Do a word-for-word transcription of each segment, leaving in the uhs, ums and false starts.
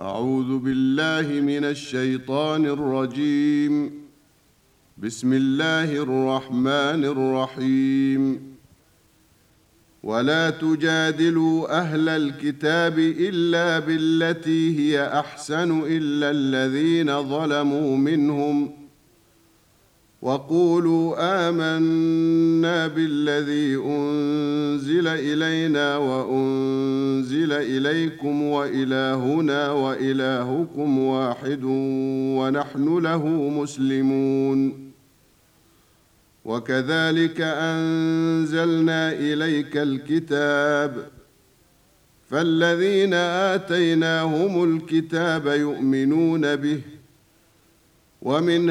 أعوذ بالله من الشيطان الرجيم. بسم الله الرحمن الرحيم. ولا تجادلوا أهل الكتاب إلا بالتي هي أحسن إلا الذين ظلموا منهم وقولوا آمنا بالذي أنزل إلينا وأنزل إليكم وإلهنا وإلهكم واحد ونحن له مسلمون. وكذلك أنزلنا إليك الكتاب فالذين آتيناهم الكتاب يؤمنون به ومن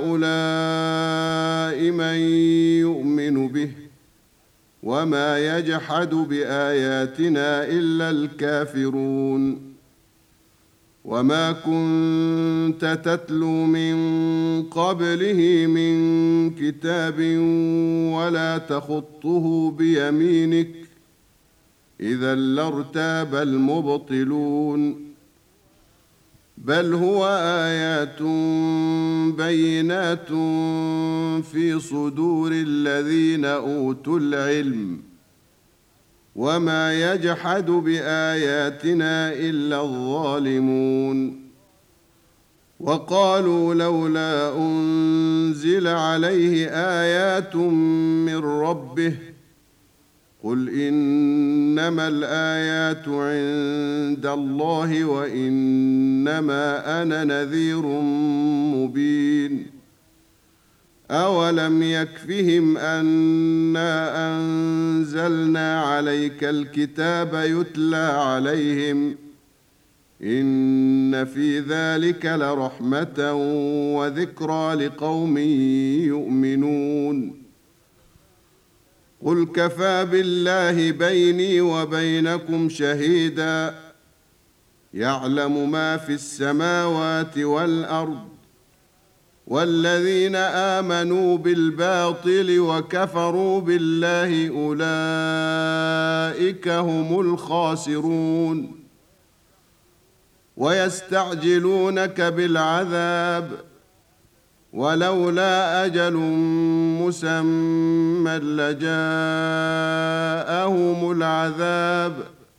هؤلاء من يؤمن به وما يجحد بآياتنا إلا الكافرون. وما كنت تتلو من قبله من كتاب ولا تخطه بيمينك إذا لارتاب المبطلون. بل هو آيات بينات في صدور الذين أوتوا العلم وما يجحد بآياتنا إلا الظالمون. وقالوا لولا أنزل عليه آيات من ربه قل إنما الآيات عند الله وإنما أنا نذير مبين. أولم يكفهم أنا أنزلنا عليك الكتاب يتلى عليهم إن في ذلك لرحمة وذكرى لقوم يؤمنون. قل كفى بالله بيني وبينكم شهيدا يعلم ما في السماوات والأرض والذين آمنوا بالباطل وكفروا بالله أولئك هم الخاسرون. ويستعجلونك بالعذاب ولولا أجل مسمى لجاءهم العذاب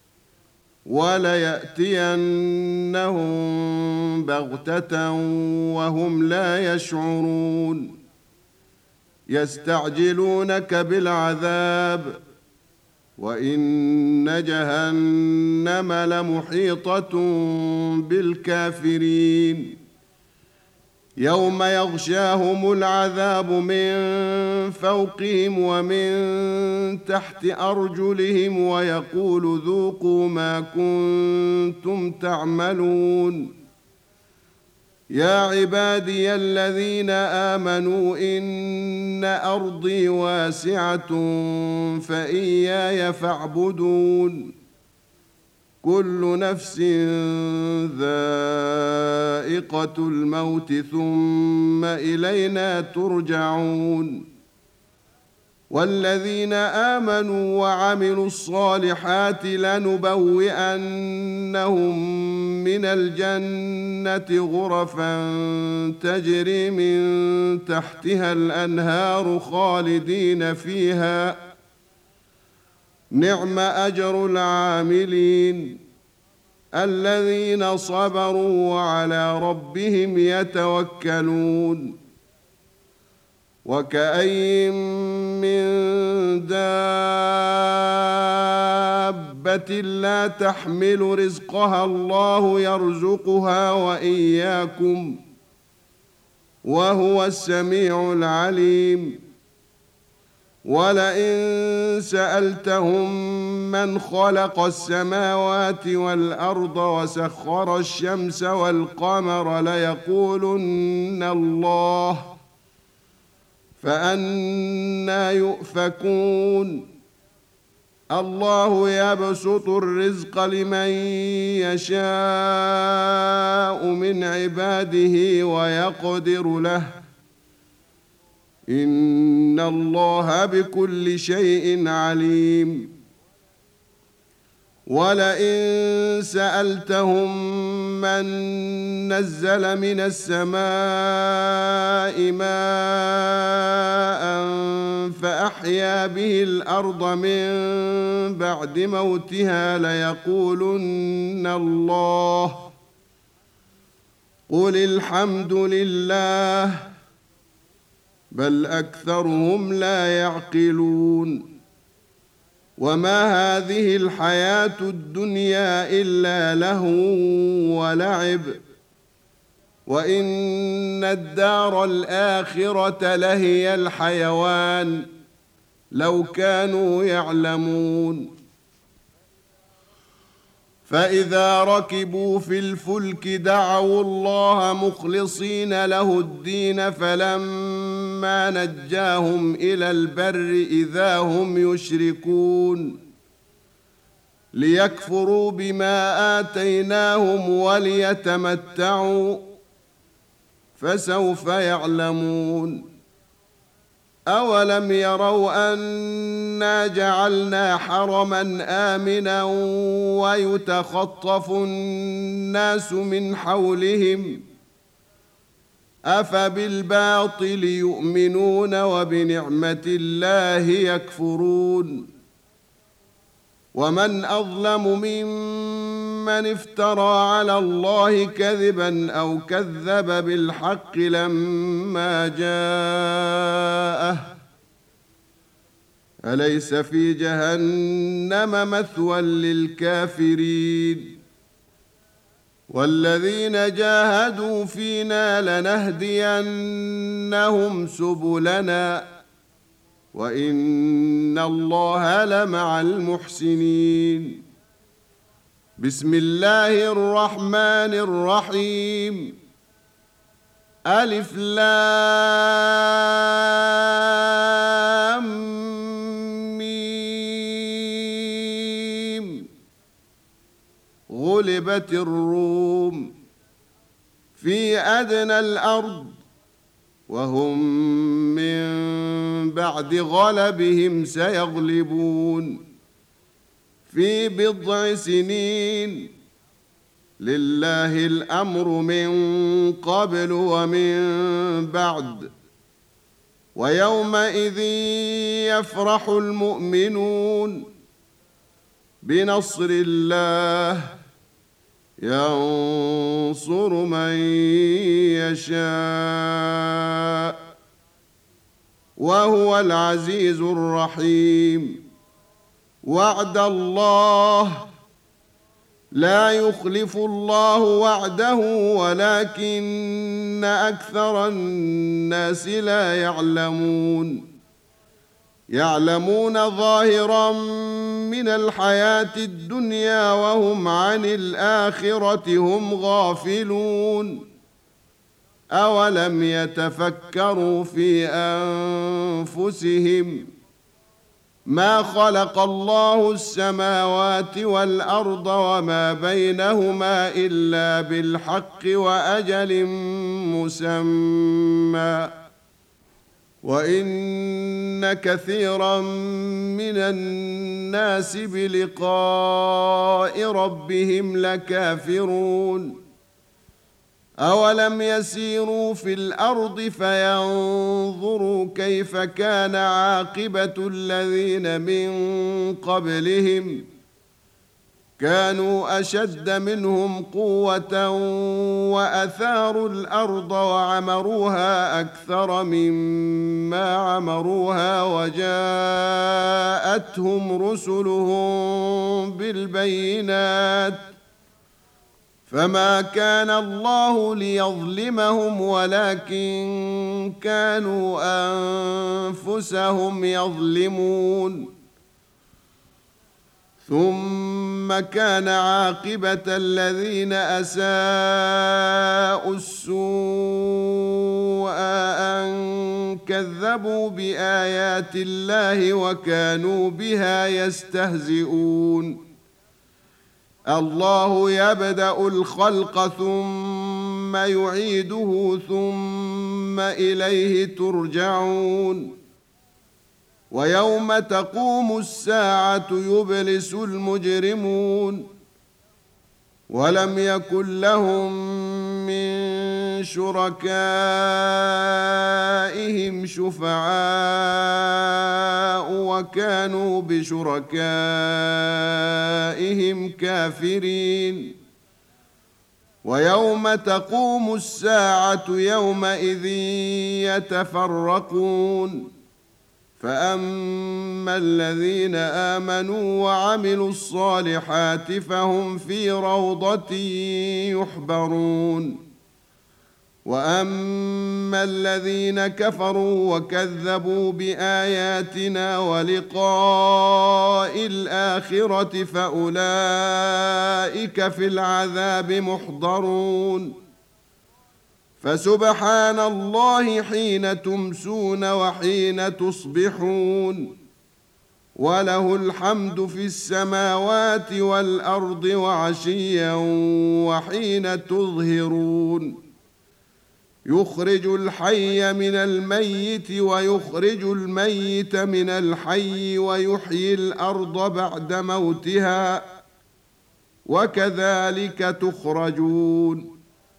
وليأتينهم بغتة وهم لا يشعرون. يستعجلونك بالعذاب وإن جهنم لمحيطة بالكافرين. يوم يغشاهم العذاب من فوقهم ومن تحت أرجلهم ويقول ذوقوا ما كنتم تعملون. يا عبادي الذين آمنوا إن أرضي واسعة فإياي فاعبدون. كل نفس ذائقة الموت ثم إلينا ترجعون. والذين آمنوا وعملوا الصالحات لنبوئنهم من الجنة غرفا تجري من تحتها الأنهار خالدين فيها نعم أجر العاملين الذين صبروا وعلى ربهم يتوكلون. وكأين من دابة لا تحمل رزقها الله يرزقها وإياكم وهو السميع العليم. ولئن سألتهم من خلق السماوات والأرض وسخر الشمس والقمر ليقولن الله فأنى يؤفكون. الله يبسط الرزق لمن يشاء من عباده ويقدر له إن الله بكل شيء عليم. ولئن سألتهم من نزل من السماء ماء فأحيا به الأرض من بعد موتها ليقولن الله قل الحمد لله بل أكثرهم لا يعقلون وما هذه الحياة الدنيا إلا لهو ولعب وإن الدار الآخرة لهي الحيوان لو كانوا يعلمون فإذا ركبوا في الفلك دعوا الله مخلصين له الدين فلما نجاهم إلى البر إذا هم يشركون ليكفروا بما آتيناهم وليتمتعوا فسوف يعلمون أولم يروا أنا جعلنا حرما آمنا ويتخطف الناس من حولهم أفبالباطل يؤمنون وبنعمة الله يكفرون ومن أظلم ممن افترى على الله كذبا أو كذب بالحق لما جاءه أليس في جهنم مثوى للكافرين والذين جاهدوا فينا لنهدينهم سبلنا وإن الله لمع المحسنين بسم الله الرحمن الرحيم ألف لام ميم غلبت الروم في أدنى الأرض وهم من بعد غلبهم سيغلبون في بضع سنين لله الأمر من قبل ومن بعد ويومئذ يفرح المؤمنون بنصر الله ينصر من يشاء وهو العزيز الرحيم وعد الله لا يخلف الله وعده ولكن أكثر الناس لا يعلمون يعلمون ظاهرا من الحياة الدنيا وهم عن الآخرة هم غافلون أولم يتفكروا في أنفسهم ما خلق الله السماوات والأرض وما بينهما إلا بالحق وأجل مسمى وإن كثيرا من الناس بلقاء ربهم لكافرون أولم يسيروا في الأرض فينظروا كيف كان عاقبة الذين من قبلهم كانوا أشد منهم قوة وأثاروا الأرض وعمروها أكثر مما عمروها وجاءتهم رسلهم بالبينات فما كان الله ليظلمهم ولكن كانوا أنفسهم يظلمون ثم كان عاقبة الذين أساءوا السوء أن كذبوا بآيات الله وكانوا بها يستهزئون الله يبدأ الخلق ثم يعيده ثم إليه ترجعون ويوم تقوم الساعة يبلس المجرمون ولم يكن لهم من شركائهم شفعاء وكانوا بشركائهم كافرين ويوم تقوم الساعة يومئذ يتفرقون فأما الذين آمنوا وعملوا الصالحات فهم في روضة يحبرون وأما الذين كفروا وكذبوا بآياتنا ولقاء الآخرة فأولئك في العذاب محضرون فسبحان الله حين تمسون وحين تصبحون وله الحمد في السماوات والأرض وعشيا وحين تظهرون يخرج الحي من الميت ويخرج الميت من الحي ويحيي الأرض بعد موتها وكذلك تخرجون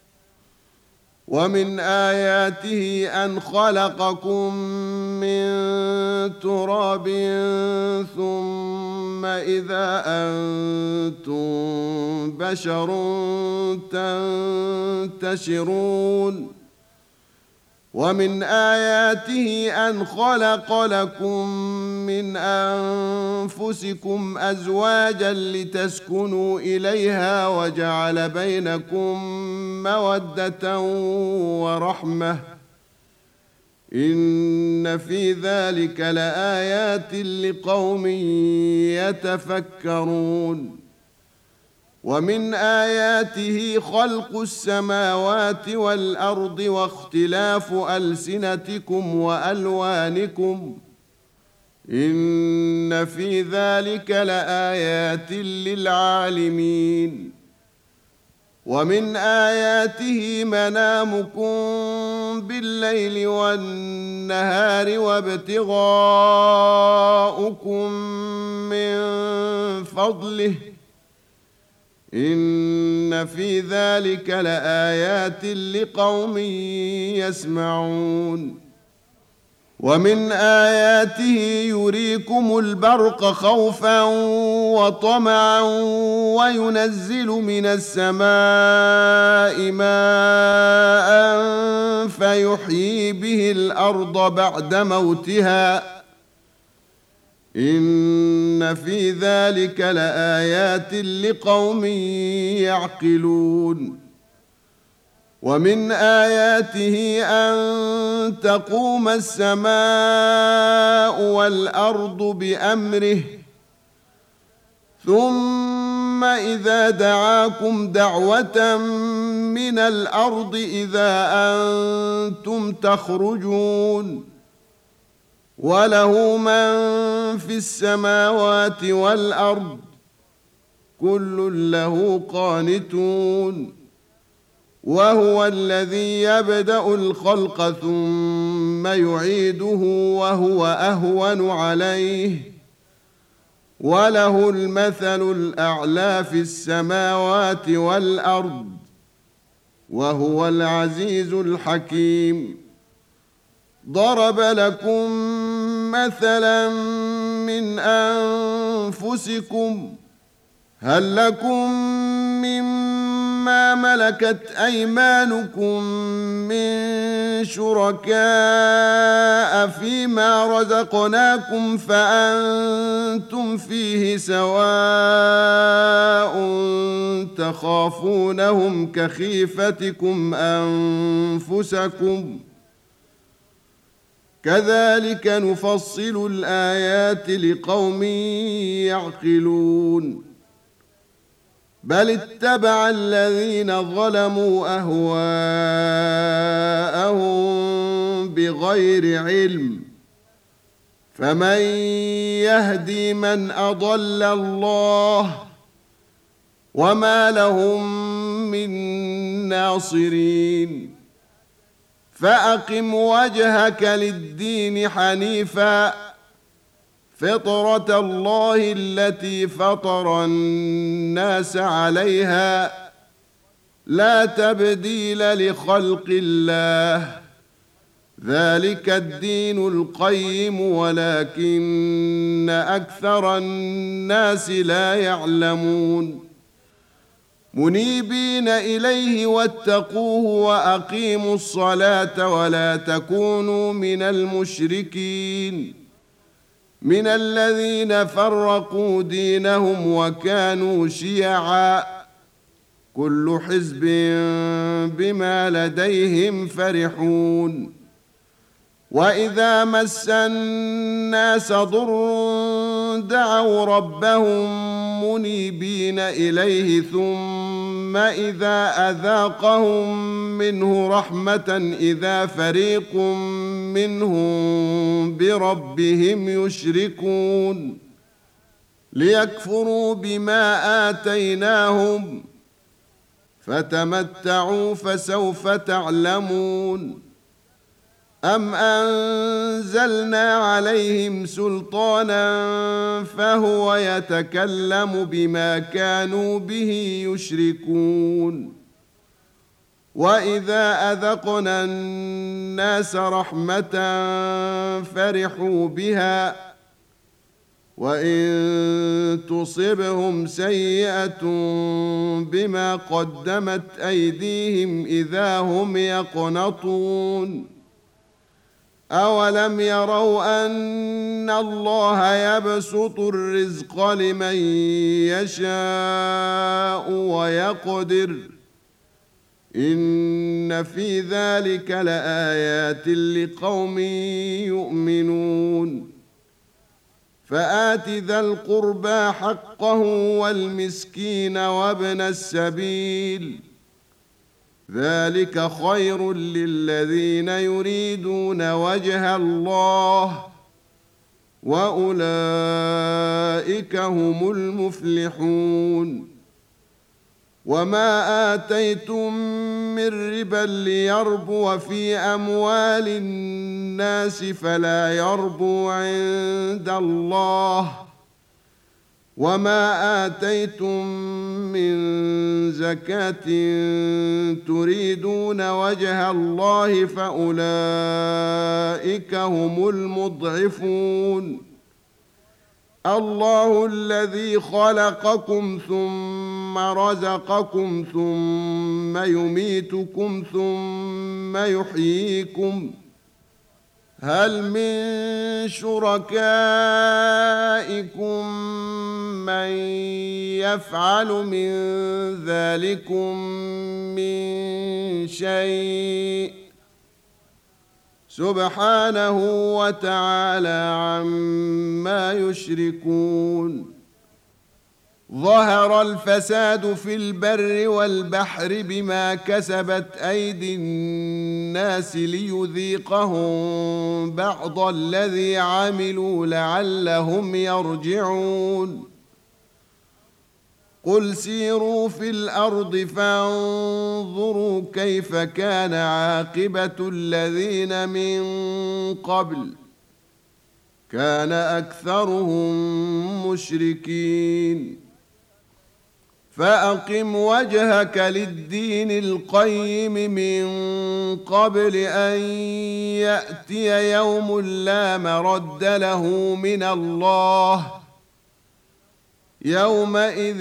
ومن آياته أن خلقكم من تراب ثم إذا أنتم بشر تنتشرون ومن آياته أن خلق لكم من أنفسكم أزواجا لتسكنوا إليها وجعل بينكم مودة ورحمة إن في ذلك لآيات لقوم يتفكرون ومن آياته خلق السماوات والأرض واختلاف ألسنتكم وألوانكم إن في ذلك لآيات للعالمين ومن آياته منامكم بالليل والنهار وابتغاؤكم من فضله إن في ذلك لآيات لقوم يسمعون ومن آياته يريكم البرق خوفا وطمعا وينزل من السماء ماء فيحيي به الأرض بعد موتها إن في ذلك لآيات لقوم يعقلون ومن آياته أن تقوم السماء والأرض بأمره ثم إذا دعاكم دعوة من الأرض إذا أنتم تخرجون وله من في السماوات والأرض كل له قانتون وهو الذي يبدأ الخلق ثم يعيده وهو أهون عليه وله المثل الأعلى في السماوات والأرض وهو العزيز الحكيم ضرب لكم مثلا من أنفسكم هل لكم مما ملكت أيمانكم من شركاء فيما رزقناكم فأنتم فيه سواء تخافونهم كخيفتكم أنفسكم كذلك نفصل الآيات لقوم يعقلون بل اتبع الذين ظلموا أهواءهم بغير علم فمن يهدي من أضل الله وما لهم من ناصرين فأقم وجهك للدين حنيفا فطرة الله التي فطر الناس عليها لا تبديل لخلق الله ذلك الدين القيم ولكن أكثر الناس لا يعلمون منيبين إليه واتقوه وأقيموا الصلاة ولا تكونوا من المشركين من الذين فرقوا دينهم وكانوا شيعا كل حزب بما لديهم فرحون وإذا مس الناس ضر دعوا ربهم منيبين إليه ثم إذا أذاقهم منه رحمة إذا فريق منهم بربهم يشركون ليكفروا بما آتيناهم فتمتعوا فسوف تعلمون أم أنزلنا عليهم سلطانا فهو يتكلم بما كانوا به يشركون وإذا أذقنا الناس رحمة فرحوا بها وإن تصبهم سيئة بما قدمت أيديهم إذا هم يقنطون أولم يروا أن الله يبسط الرزق لمن يشاء ويقدر إن في ذلك لآيات لقوم يؤمنون فآت ذا القربى حقه والمسكين وابن السبيل ذلك خير للذين يريدون وجه الله وأولئك هم المفلحون وما آتيتم من ربا ليربو في أموال الناس فلا يربو عند الله وما آتيتم من زكاة تريدون وجه الله فأولئك هم المضعفون الله الذي خلقكم ثم رزقكم ثم يميتكم ثم يحييكم هل من شركائكم من يفعل من ذلكم من شيء سبحانه وتعالى عما يشركون ظهر الفساد في البر والبحر بما كسبت أيدي الناس ليذيقهم بعض الذي عملوا لعلهم يرجعون قل سيروا في الأرض فانظروا كيف كان عاقبة الذين من قبل كان أكثرهم مشركين فأقم وجهك للدين القيم من قبل أن يأتي يوم لا مرد له من الله يومئذ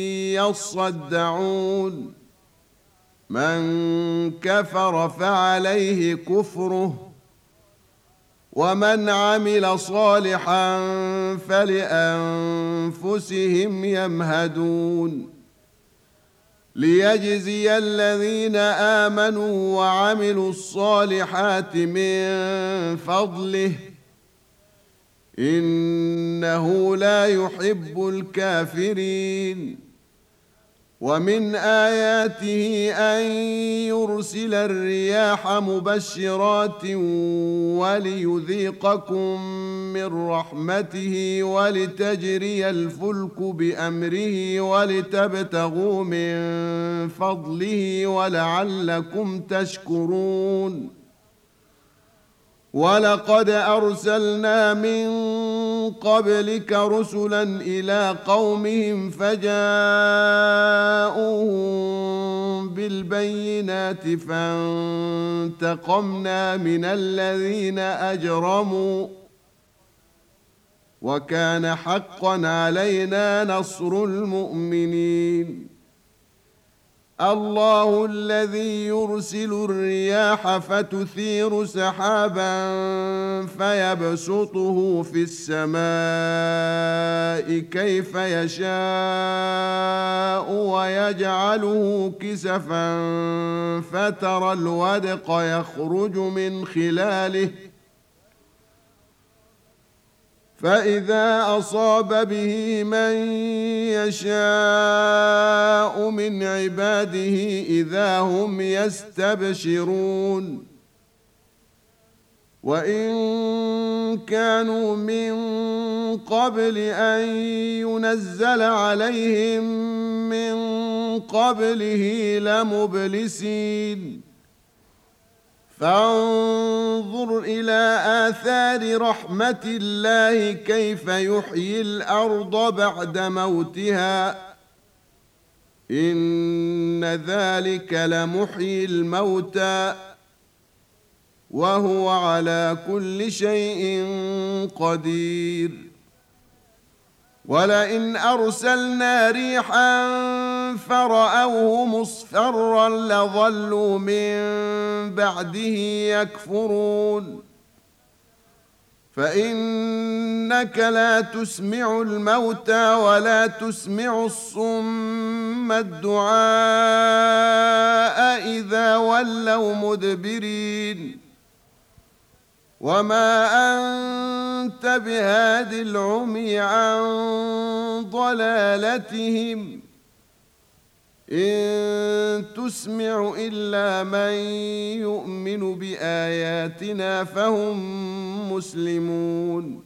يصدعون من كفر فعليه كفره ومن عمل صالحا فلأنفسهم يمهدون ليجزي الذين آمنوا وعملوا الصالحات من فضله إنه لا يحب الكافرين ومن آياته أن يرسل الرياح مبشرات وليذيقكم من رحمته ولتجري الفلك بأمره ولتبتغوا من فضله ولعلكم تشكرون ولقد أرسلنا من قبلك رسلا إلى قومهم فجاءوهم بالبينات فانتقمنا من الذين أجرموا وكان حقا علينا نصر المؤمنين الله الذي يرسل الرياح فتثير سحابا فيبسطه في السماء كيف يشاء ويجعله كسفا فترى الودق يخرج من خلاله فإذا أصاب به من يشاء من عباده إذا هم يستبشرون وإن كانوا من قبل أن ينزل عليهم من قبله لمبلسين فانظر إلى آثار رحمة الله كيف يحيي الأرض بعد موتها إن ذلك لمحيي الموتى وهو على كل شيء قدير ولئن أرسلنا ريحا فرأوه مصفرا لظلوا من بعده يكفرون فإنك لا تسمع الموتى ولا تسمع الصم الدعاء إذا ولوا مدبرين وما أنت بهاد العمي عن ضلالتهم إن تسمع إلا من يؤمن بآياتنا فهم مسلمون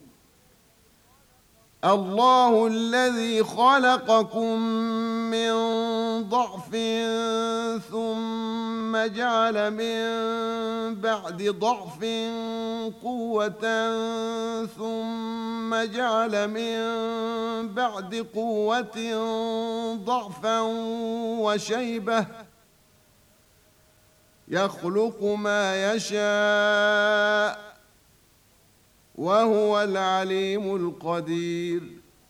الله الذي خلقكم من ضعف ثم جعل من بعد ضعف قوة ثم جعل من بعد قوة ضعفا وشيبة يخلق ما يشاء وهو العليم القدير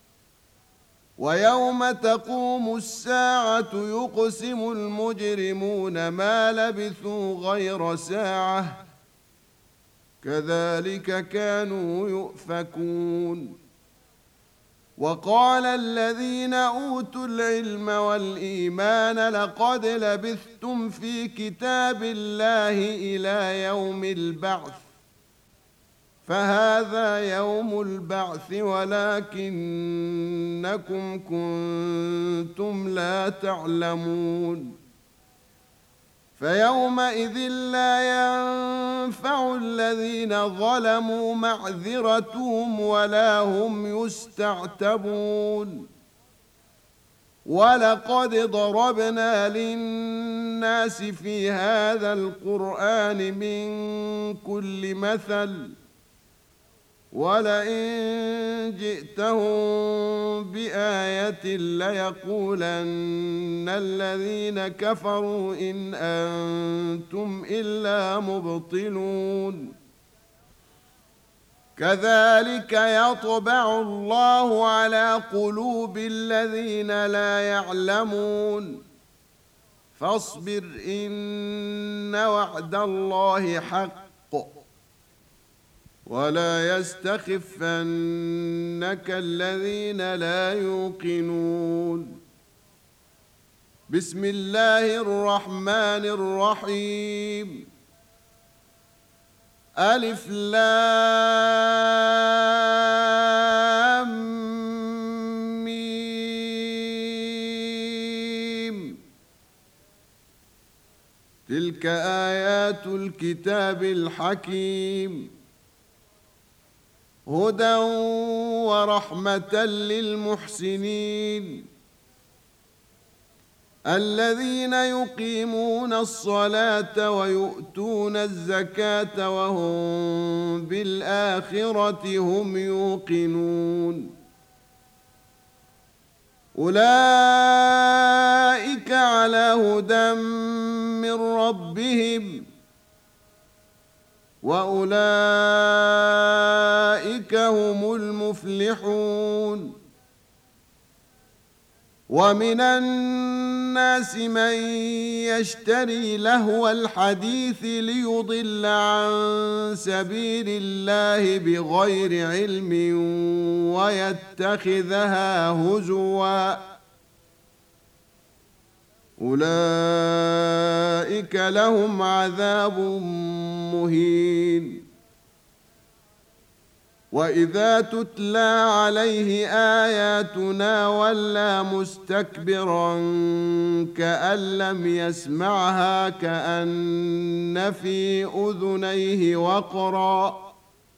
ويوم تقوم الساعة يقسم المجرمون ما لبثوا غير ساعة كذلك كانوا يؤفكون وقال الذين أوتوا العلم والإيمان لقد لبثتم في كتاب الله إلى يوم البعث فهذا يوم البعث ولكنكم كنتم لا تعلمون فيومئذ لا ينفع الذين ظلموا معذرتهم ولا هم يستعتبون ولقد ضربنا للناس في هذا القرآن من كل مثل ولئن جئتهم بآية ليقولن الذين كفروا إن أنتم إلا مبطلون كذلك يطبع الله على قلوب الذين لا يعلمون فاصبر إن وعد الله حق ولا يستخفنك الذين لا يوقنون بسم الله الرحمن الرحيم ألف لام ميم تلك آيات الكتاب الحكيم هدى ورحمة للمحسنين الذين يقيمون الصلاة ويؤتون الزكاة وهم بالآخرة هم يوقنون أولئك على هدى من ربهم وأولئك هم المفلحون ومن الناس من يشتري لهو الحديث ليضل عن سبيل الله بغير علم ويتخذها هزوا أولئك لهم عذاب مهين وإذا تتلى عليه آياتنا ولى مستكبرا كأن لم يسمعها كأن في أذنيه وقرا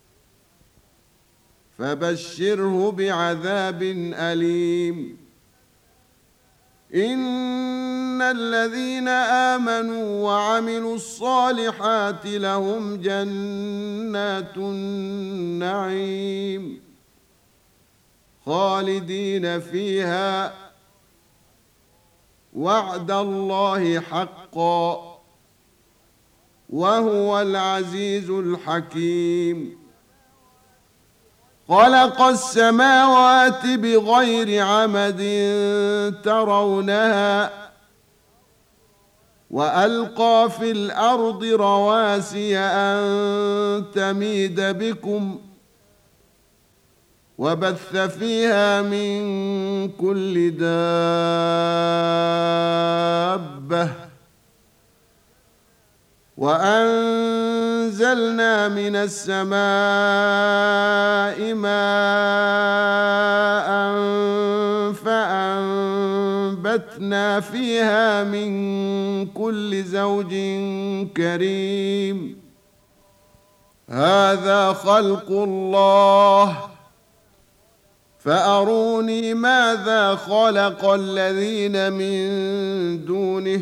فبشره بعذاب أليم إن الذين آمنوا وعملوا الصالحات لهم جنات النعيم خالدين فيها وعد الله حقا وهو العزيز الحكيم خلق السماوات بغير عمد ترونها وألقى في الأرض رواسي أن تميد بكم وبث فيها من كل دابة وأنزلنا من السماء ماء فأنبتنا فيها من كل زوج كريم هذا خلق الله فأروني ماذا خلق الذين من دونه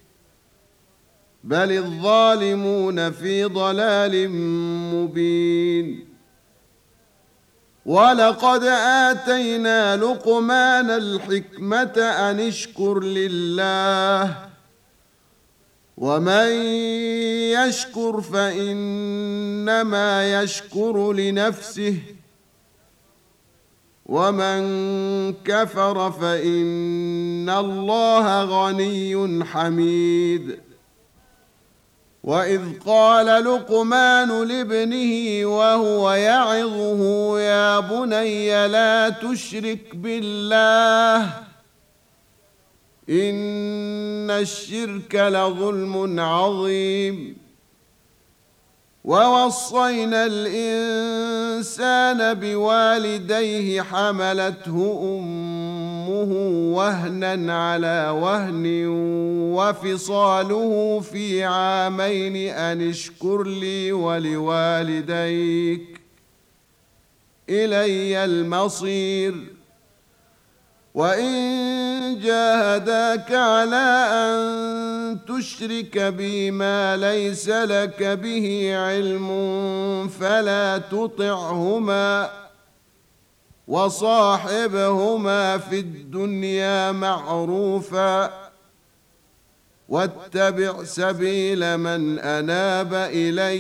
بل الظالمون في ضلال مبين ولقد آتينا لقمان الحكمة أن اشكر لله ومن يشكر فإنما يشكر لنفسه ومن كفر فإن الله غني حميد وإذ قال لقمان لابنه وهو يعظه يا بني لا تشرك بالله إن الشرك لظلم عظيم ووصينا الإنسان بوالديه حملته أمه وهنا على وهن وفصاله في عامين أن اشكر لي ولوالديك إلي المصير وإن جاهداك على أن تشرك بي ما ليس لك به علم فلا تطعهما وصاحبهما في الدنيا معروفا واتبع سبيل من أناب إلي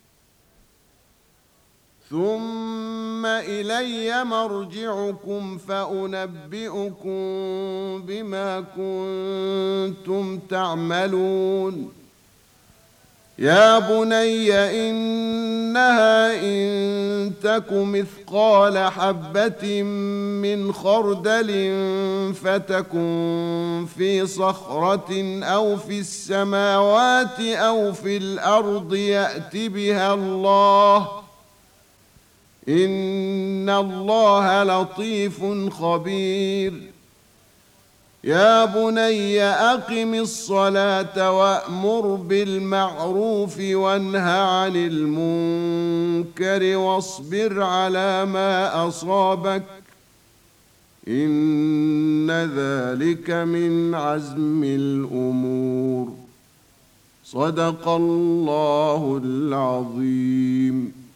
ثم إلي مرجعكم فأنبئكم بما كنتم تعملون يا بني إنها إن تك مثقال حبة من خردل فتكن في صخرة أو في السماوات أو في الأرض يأت بها الله إن الله لطيف خبير يا بني أقم الصلاة وأمر بالمعروف وانه عن المنكر واصبر على ما أصابك إن ذلك من عزم الأمور. صدق الله العظيم.